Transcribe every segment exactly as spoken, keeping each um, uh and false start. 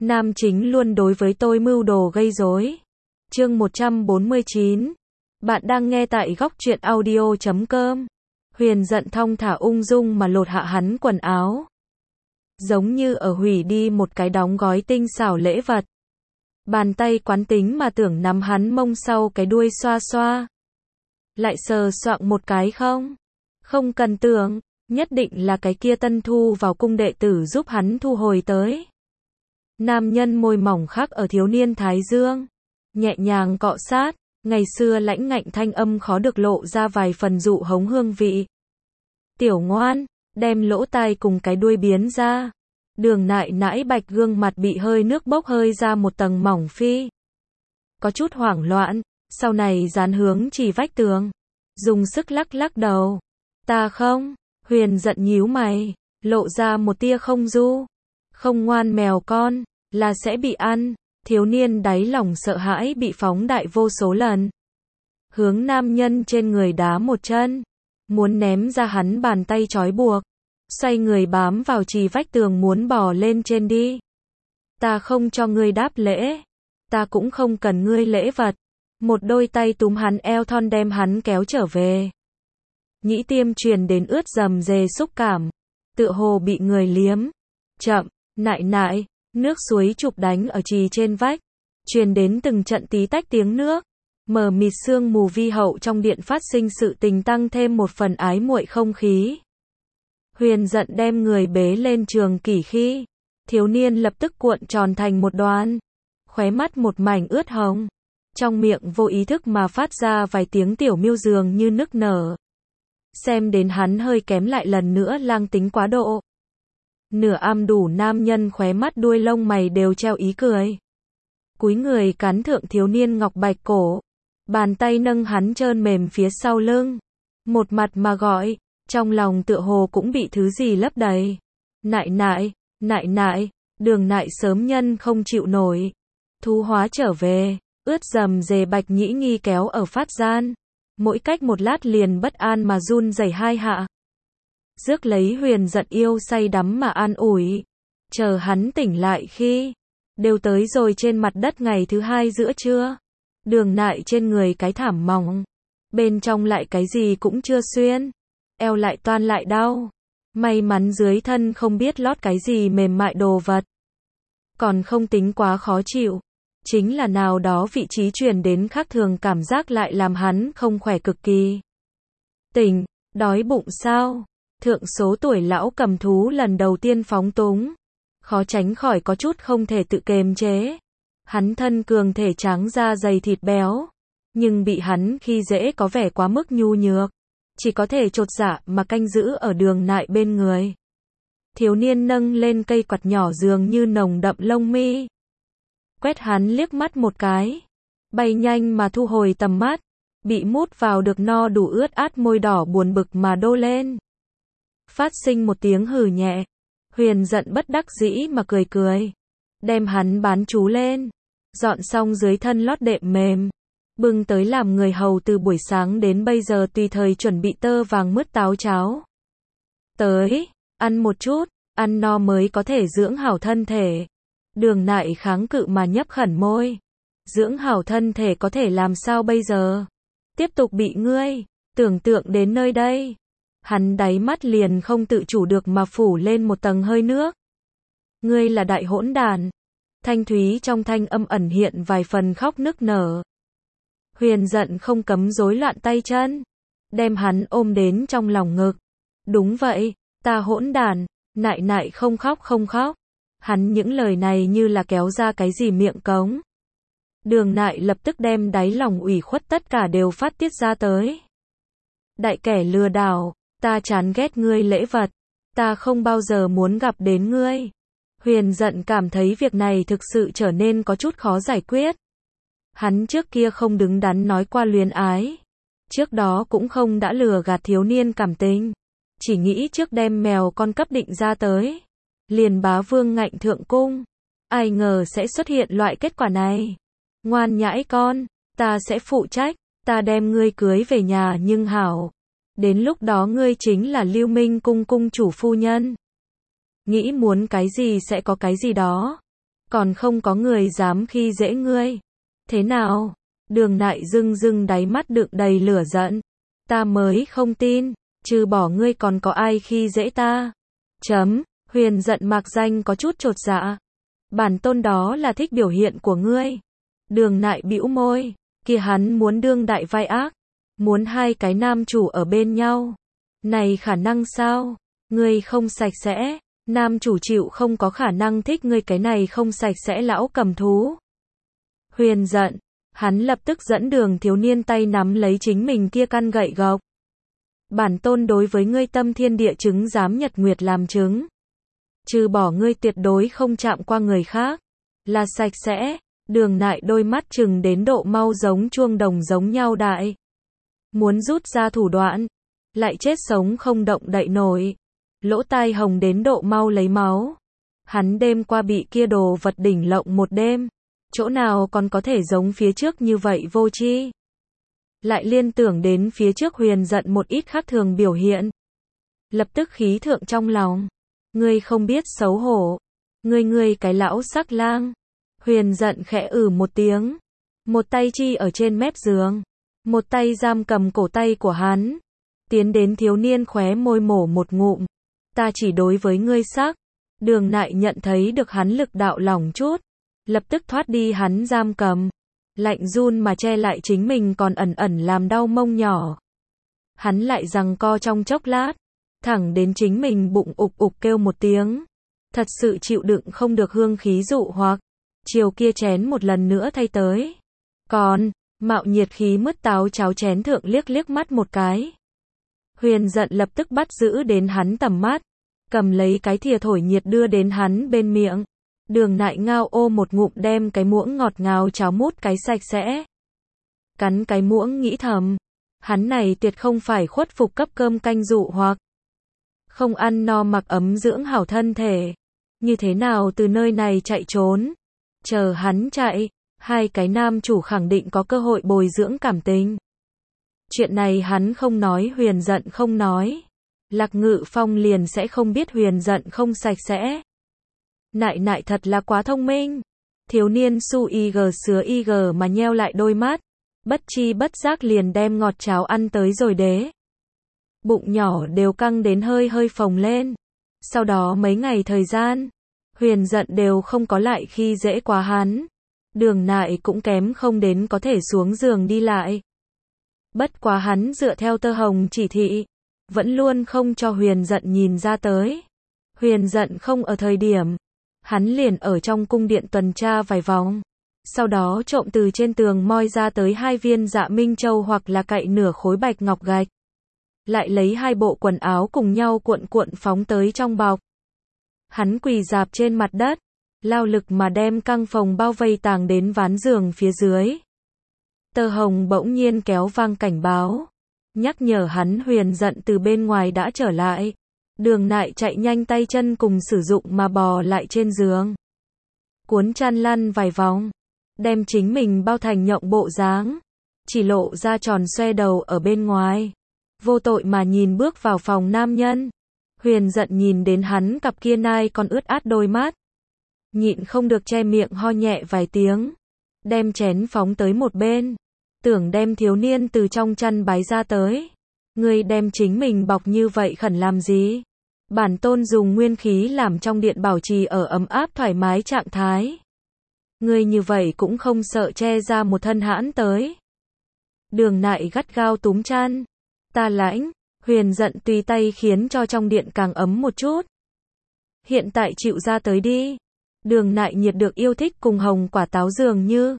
Nam chính luôn đối với tôi mưu đồ gây rối. Chương một trăm bốn mươi chín. Bạn đang nghe tại góc truyện audio chấm com. Huyền giận thong thả ung dung mà lột hạ hắn quần áo. Giống như ở hủy đi một cái đóng gói tinh xảo lễ vật. Bàn tay quán tính mà tưởng nắm hắn mông sau cái đuôi xoa xoa. Lại sờ soạng một cái không? Không cần tưởng, nhất định là cái kia tân thu vào cung đệ tử giúp hắn thu hồi tới. Nam nhân môi mỏng khắc ở thiếu niên thái dương, nhẹ nhàng cọ sát, ngày xưa lãnh ngạnh thanh âm khó được lộ ra vài phần dụ hống hương vị. Tiểu ngoan, đem lỗ tai cùng cái đuôi biến ra. Đường nại nãi bạch gương mặt bị hơi nước bốc hơi ra một tầng mỏng phi. Có chút hoảng loạn, sau này dán hướng chỉ vách tường. Dùng sức lắc lắc đầu. Ta không, Huyền giận nhíu mày, lộ ra một tia không du. Không ngoan mèo con, là sẽ bị ăn. Thiếu niên đáy lòng sợ hãi bị phóng đại vô số lần. Hướng nam nhân trên người đá một chân. Muốn ném ra hắn bàn tay trói buộc. Xoay người bám vào trì vách tường muốn bò lên trên đi. Ta không cho ngươi đáp lễ. Ta cũng không cần ngươi lễ vật. Một đôi tay túm hắn eo thon đem hắn kéo trở về. Nhĩ tiêm truyền đến ướt dầm dề xúc cảm. Tựa hồ bị người liếm. Chậm, nại nại, nước suối chụp đánh ở trì trên vách. Truyền đến từng trận tí tách tiếng nước. Mờ mịt sương mù vi hậu trong điện phát sinh sự tình tăng thêm một phần ái muội không khí. Huyền giận đem người bế lên trường kỷ khi. Thiếu niên lập tức cuộn tròn thành một đoàn. Khóe mắt một mảnh ướt hồng. Trong miệng vô ý thức mà phát ra vài tiếng tiểu miêu dường như nức nở. Xem đến hắn hơi kém lại lần nữa lang tính quá độ. Nửa am đủ nam nhân khóe mắt đuôi lông mày đều treo ý cười. Cúi người cắn thượng thiếu niên ngọc bạch cổ. Bàn tay nâng hắn trơn mềm phía sau lưng. Một mặt mà gọi, trong lòng tựa hồ cũng bị thứ gì lấp đầy. Nại nại, nại nại, đường nại sớm nhân không chịu nổi. Thú hóa trở về, ướt dầm dề bạch nhĩ nghi kéo ở phát gian. Mỗi cách một lát liền bất an mà run rẩy hai hạ. Rước lấy huyền giận yêu say đắm mà an ủi. Chờ hắn tỉnh lại khi, đều tới rồi trên mặt đất ngày thứ hai giữa trưa. Đường nại trên người cái thảm mỏng. Bên trong lại cái gì cũng chưa xuyên. Eo lại toan lại đau. May mắn dưới thân không biết lót cái gì mềm mại đồ vật. Còn không tính quá khó chịu. Chính là nào đó vị trí truyền đến khác thường cảm giác lại làm hắn không khỏe cực kỳ. Tỉnh, đói bụng sao? Thượng số tuổi lão cầm thú lần đầu tiên phóng túng. Khó tránh khỏi có chút không thể tự kiềm chế. Hắn thân cường thể trắng da dày thịt béo. Nhưng bị hắn khi dễ có vẻ quá mức nhu nhược. Chỉ có thể chột dạ mà canh giữ ở đường nại bên người. Thiếu niên nâng lên cây quạt nhỏ dường như nồng đậm lông mi. Quét hắn liếc mắt một cái. Bay nhanh mà thu hồi tầm mắt. Bị mút vào được no đủ ướt át môi đỏ buồn bực mà đô lên. Phát sinh một tiếng hừ nhẹ. Huyền giận bất đắc dĩ mà cười cười. Đem hắn bán chú lên. Dọn xong dưới thân lót đệm mềm. Bưng tới làm người hầu từ buổi sáng đến bây giờ tùy thời chuẩn bị tơ vàng mứt táo cháo. Tới, ăn một chút, ăn no mới có thể dưỡng hảo thân thể. Đường nại kháng cự mà nhấp khẩn môi. Dưỡng hảo thân thể có thể làm sao bây giờ? Tiếp tục bị ngươi, tưởng tượng đến nơi đây. Hắn đáy mắt liền không tự chủ được mà phủ lên một tầng hơi nước. Ngươi là đại hỗn đàn. Thanh thúy trong thanh âm ẩn hiện vài phần khóc nức nở. Huyền giận không cấm rối loạn tay chân. Đem hắn ôm đến trong lòng ngực. Đúng vậy, ta hỗn đàn. Nại nại không khóc không khóc. Hắn những lời này như là kéo ra cái gì miệng cống. Đường nại lập tức đem đáy lòng ủy khuất tất cả đều phát tiết ra tới. Đại kẻ lừa đảo, ta chán ghét ngươi lễ vật. Ta không bao giờ muốn gặp đến ngươi. Huyền giận cảm thấy việc này thực sự trở nên có chút khó giải quyết. Hắn trước kia không đứng đắn nói qua luyến ái. Trước đó cũng không đã lừa gạt thiếu niên cảm tình. Chỉ nghĩ trước đem mèo con cấp định ra tới. Liền bá vương ngạnh thượng cung. Ai ngờ sẽ xuất hiện loại kết quả này. Ngoan nhãi con, ta sẽ phụ trách. Ta đem ngươi cưới về nhà nhưng hảo. Đến lúc đó ngươi chính là Lưu Minh cung cung chủ phu nhân. Nghĩ muốn cái gì sẽ có cái gì đó. Còn không có người dám khi dễ ngươi. Thế nào? Đường Nại rưng rưng đáy mắt đựng đầy lửa giận. Ta mới không tin, trừ bỏ ngươi còn có ai khi dễ ta. Chấm, Huyền giận mạc danh có chút chột dạ. Bản tôn đó là thích biểu hiện của ngươi. Đường Nại bĩu môi, kia hắn muốn đương đại vai ác. Muốn hai cái nam chủ ở bên nhau. Này khả năng sao? Ngươi không sạch sẽ. Nam chủ chịu không có khả năng thích ngươi cái này không sạch sẽ lão cầm thú. Huyền giận. Hắn lập tức dẫn Đường thiếu niên tay nắm lấy chính mình kia căn gậy gộc. Bản tôn đối với ngươi tâm thiên địa chứng giám nhật nguyệt làm chứng. Trừ bỏ ngươi tuyệt đối không chạm qua người khác. Là sạch sẽ. Đường Nại đôi mắt chừng đến độ mau giống chuông đồng giống nhau đại. Muốn rút ra thủ đoạn. Lại chết sống không động đậy nổi. Lỗ tai hồng đến độ mau lấy máu. Hắn đêm qua bị kia đồ vật đỉnh lộng một đêm. Chỗ nào còn có thể giống phía trước như vậy vô tri. Lại liên tưởng đến phía trước Huyền giận một ít khác thường biểu hiện. Lập tức khí thượng trong lòng. Ngươi không biết xấu hổ. Ngươi ngươi cái lão sắc lang. Huyền giận khẽ ử một tiếng. Một tay chi ở trên mép giường. Một tay giam cầm cổ tay của hắn. Tiến đến thiếu niên khóe môi mổ một ngụm. Ta chỉ đối với ngươi sắc. Đường Nại nhận thấy được hắn lực đạo lỏng chút. Lập tức thoát đi hắn giam cầm. Lạnh run mà che lại chính mình còn ẩn ẩn làm đau mông nhỏ. Hắn lại giằng co trong chốc lát. Thẳng đến chính mình bụng ục ục kêu một tiếng. Thật sự chịu đựng không được hương khí dụ hoặc. Chiều kia chén một lần nữa thay tới. Còn, mạo nhiệt khí mứt táo cháo chén thượng liếc liếc mắt một cái. Huyền giận lập tức bắt giữ đến hắn tầm mắt. Cầm lấy cái thìa thổi nhiệt đưa đến hắn bên miệng. Đường Nại ngao ô một ngụm đem cái muỗng ngọt ngào cháo mút cái sạch sẽ. Cắn cái muỗng nghĩ thầm. Hắn này tuyệt không phải khuất phục cấp cơm canh dụ hoặc. Không ăn no mặc ấm dưỡng hảo thân thể. Như thế nào từ nơi này chạy trốn. Chờ hắn chạy. Hai cái nam chủ khẳng định có cơ hội bồi dưỡng cảm tình. Chuyện này hắn không nói Huyền giận không nói. Lạc Ngự Phong liền sẽ không biết Huyền giận không sạch sẽ. Nại nại thật là quá thông minh. Thiếu niên su y gờ sứa y gờ mà nheo lại đôi mắt. Bất chi bất giác liền đem ngọt cháo ăn tới rồi đế. Bụng nhỏ đều căng đến hơi hơi phồng lên. Sau đó mấy ngày thời gian. Huyền giận đều không có lại khi dễ quá hắn. Đường Nại cũng kém không đến có thể xuống giường đi lại. Bất quá hắn dựa theo Tơ Hồng chỉ thị. Vẫn luôn không cho Huyền giận nhìn ra tới. Huyền giận không ở thời điểm. Hắn liền ở trong cung điện tuần tra vài vòng. Sau đó trộm từ trên tường moi ra tới hai viên Dạ Minh Châu hoặc là cậy nửa khối bạch ngọc gạch. Lại lấy hai bộ quần áo cùng nhau cuộn cuộn phóng tới trong bọc. Hắn quỳ dạp trên mặt đất. Lao lực mà đem căng phòng bao vây tàng đến ván giường phía dưới. Tơ Hồng bỗng nhiên kéo vang cảnh báo. Nhắc nhở hắn Huyền giận từ bên ngoài đã trở lại. Đường Nại chạy nhanh tay chân cùng sử dụng mà bò lại trên giường. Cuốn chăn lăn vài vòng. Đem chính mình bao thành nhộng bộ dáng. Chỉ lộ ra tròn xoe đầu ở bên ngoài. Vô tội mà nhìn bước vào phòng nam nhân. Huyền giận nhìn đến hắn cặp kia nai còn ướt át đôi mắt. Nhịn không được che miệng ho nhẹ vài tiếng. Đem chén phóng tới một bên. Tưởng đem thiếu niên từ trong chăn bái ra tới. Ngươi đem chính mình bọc như vậy khẩn làm gì? Bản tôn dùng nguyên khí làm trong điện bảo trì ở ấm áp thoải mái trạng thái. Ngươi như vậy cũng không sợ che ra một thân hãn tới. Đường Nại gắt gao túm chăn. Ta lãnh. Huyền giận tùy tay khiến cho trong điện càng ấm một chút. Hiện tại chịu ra tới đi. Đường Nại nhiệt được yêu thích cùng hồng quả táo dường như.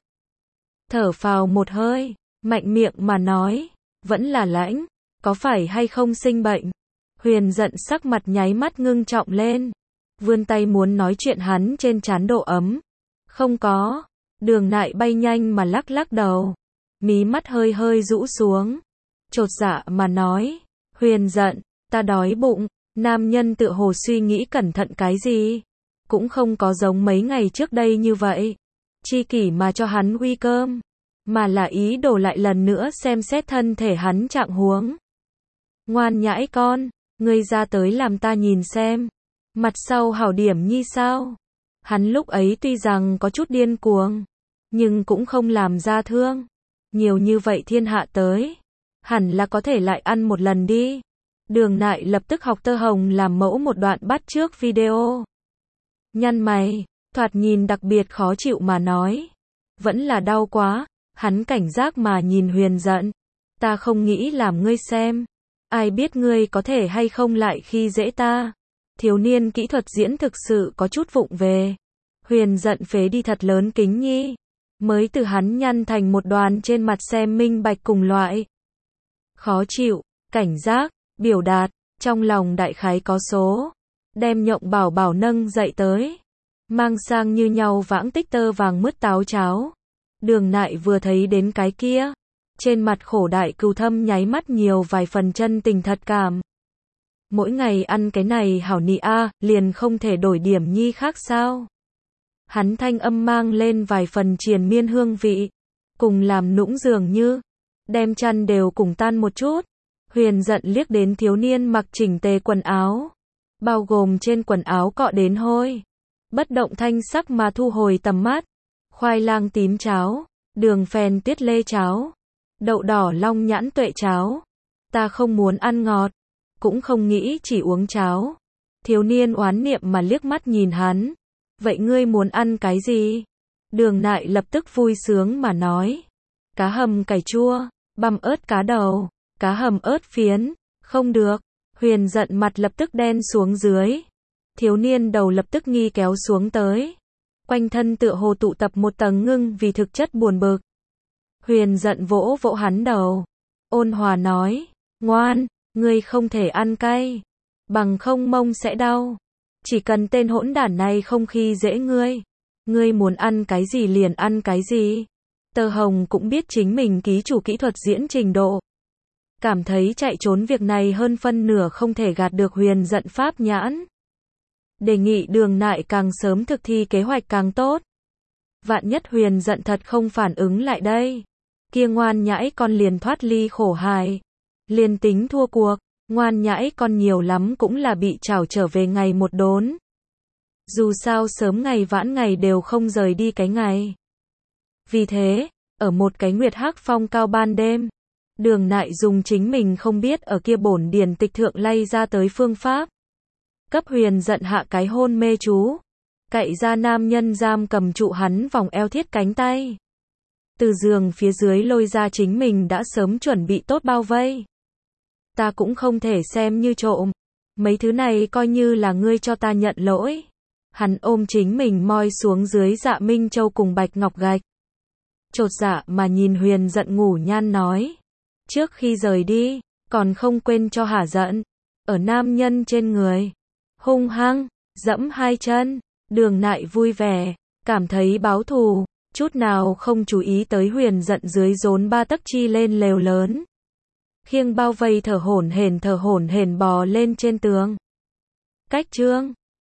Thở phào một hơi. Mạnh miệng mà nói. Vẫn là lãnh. Có phải hay không sinh bệnh? Huyền giận sắc mặt nháy mắt ngưng trọng lên. Vươn tay muốn nói chuyện hắn trên trán độ ấm. Không có. Đường Nại bay nhanh mà lắc lắc đầu. Mí mắt hơi hơi rũ xuống. Chột dạ mà nói. Huyền giận, ta đói bụng. Nam nhân tựa hồ suy nghĩ cẩn thận cái gì. Cũng không có giống mấy ngày trước đây như vậy. Chi kỷ mà cho hắn uy cơm. Mà là ý đồ lại lần nữa xem xét thân thể hắn trạng huống. Ngoan nhãi con, ngươi ra tới làm ta nhìn xem. Mặt sau hảo điểm nhi sao? Hắn lúc ấy tuy rằng có chút điên cuồng, nhưng cũng không làm ra thương. Nhiều như vậy thiên hạ tới, hẳn là có thể lại ăn một lần đi. Đường Nại lập tức học Tơ Hồng làm mẫu một đoạn bắt trước video. Nhăn mày, thoạt nhìn đặc biệt khó chịu mà nói. Vẫn là đau quá, hắn cảnh giác mà nhìn Huyền Dận. Ta không nghĩ làm ngươi xem. Ai biết ngươi có thể hay không lại khi dễ ta. Thiếu niên kỹ thuật diễn thực sự có chút vụng về. Huyền Dận phế đi thật lớn kính nhi. Mới từ hắn nhăn thành một đoàn trên mặt xem minh bạch cùng loại. Khó chịu, cảnh giác, biểu đạt, trong lòng đại khái có số. Đem Nhộng Bảo Bảo nâng dậy tới. Mang sang như nhau vãng tích tơ vàng mứt táo cháo. Đường Nại vừa thấy đến cái kia. Trên mặt khổ đại cừu thâm nháy mắt nhiều vài phần chân tình thật cảm. Mỗi ngày ăn cái này hảo nị a, liền không thể đổi điểm nhi khác sao? Hắn thanh âm mang lên vài phần triền miên hương vị. Cùng làm nũng dường như. Đem chăn đều cùng tan một chút. Huyền Dận liếc đến thiếu niên mặc chỉnh tề quần áo. Bao gồm trên quần áo cọ đến hôi. Bất động thanh sắc mà thu hồi tầm mắt. Khoai lang tím cháo. Đường phèn tiết lê cháo. Đậu đỏ long nhãn tuệ cháo. Ta không muốn ăn ngọt. Cũng không nghĩ chỉ uống cháo. Thiếu niên oán niệm mà liếc mắt nhìn hắn. Vậy ngươi muốn ăn cái gì? Đường Nại lập tức vui sướng mà nói. Cá hầm cải chua, băm ớt cá đầu, cá hầm ớt phiến. Không được. Huyền Dận mặt lập tức đen xuống dưới. Thiếu niên đầu lập tức nghi kéo xuống tới. Quanh thân tựa hồ tụ tập một tầng ngưng vì thực chất buồn bực. Huyền Dận vỗ vỗ hắn đầu. Ôn hòa nói. Ngoan, ngươi không thể ăn cay. Bằng không mông sẽ đau. Chỉ cần tên hỗn đản này không khi dễ ngươi. Ngươi muốn ăn cái gì liền ăn cái gì. Tơ Hồng cũng biết chính mình ký chủ kỹ thuật diễn trình độ. Cảm thấy chạy trốn việc này hơn phân nửa không thể gạt được Huyền Dận pháp nhãn. Đề nghị Đường Nại càng sớm thực thi kế hoạch càng tốt. Vạn nhất Huyền Dận thật không phản ứng lại đây. Kia ngoan nhãi con liền thoát ly khổ hài. Liền tính thua cuộc, ngoan nhãi con nhiều lắm cũng là bị trảo trở về ngày một đốn. Dù sao sớm ngày vãn ngày đều không rời đi cái ngày. Vì thế, ở một cái nguyệt hắc phong cao ban đêm, Đường Nại dùng chính mình không biết ở kia bổn điển tịch thượng lay ra tới phương pháp. Cấp Huyền Dận hạ cái hôn mê chú. Cậy ra nam nhân giam cầm trụ hắn vòng eo thiết cánh tay. Từ giường phía dưới lôi ra chính mình đã sớm chuẩn bị tốt bao vây. Ta cũng không thể xem như trộm. Mấy thứ này coi như là ngươi cho ta nhận lỗi. Hắn ôm chính mình moi xuống dưới Dạ Minh Châu cùng bạch ngọc gạch. Chột dạ mà nhìn Huyền Dận ngủ nhan nói. Trước khi rời đi, còn không quên cho hả giận. Ở nam nhân trên người. Hung hăng, dẫm hai chân. Đường Nại vui vẻ, cảm thấy báo thù. Chút nào không chú ý tới Huyền Dận dưới rốn ba tấc chi lên lều lớn. Khiêng bao vây thở hổn hển thở hổn hển bò lên trên tường. Cách chương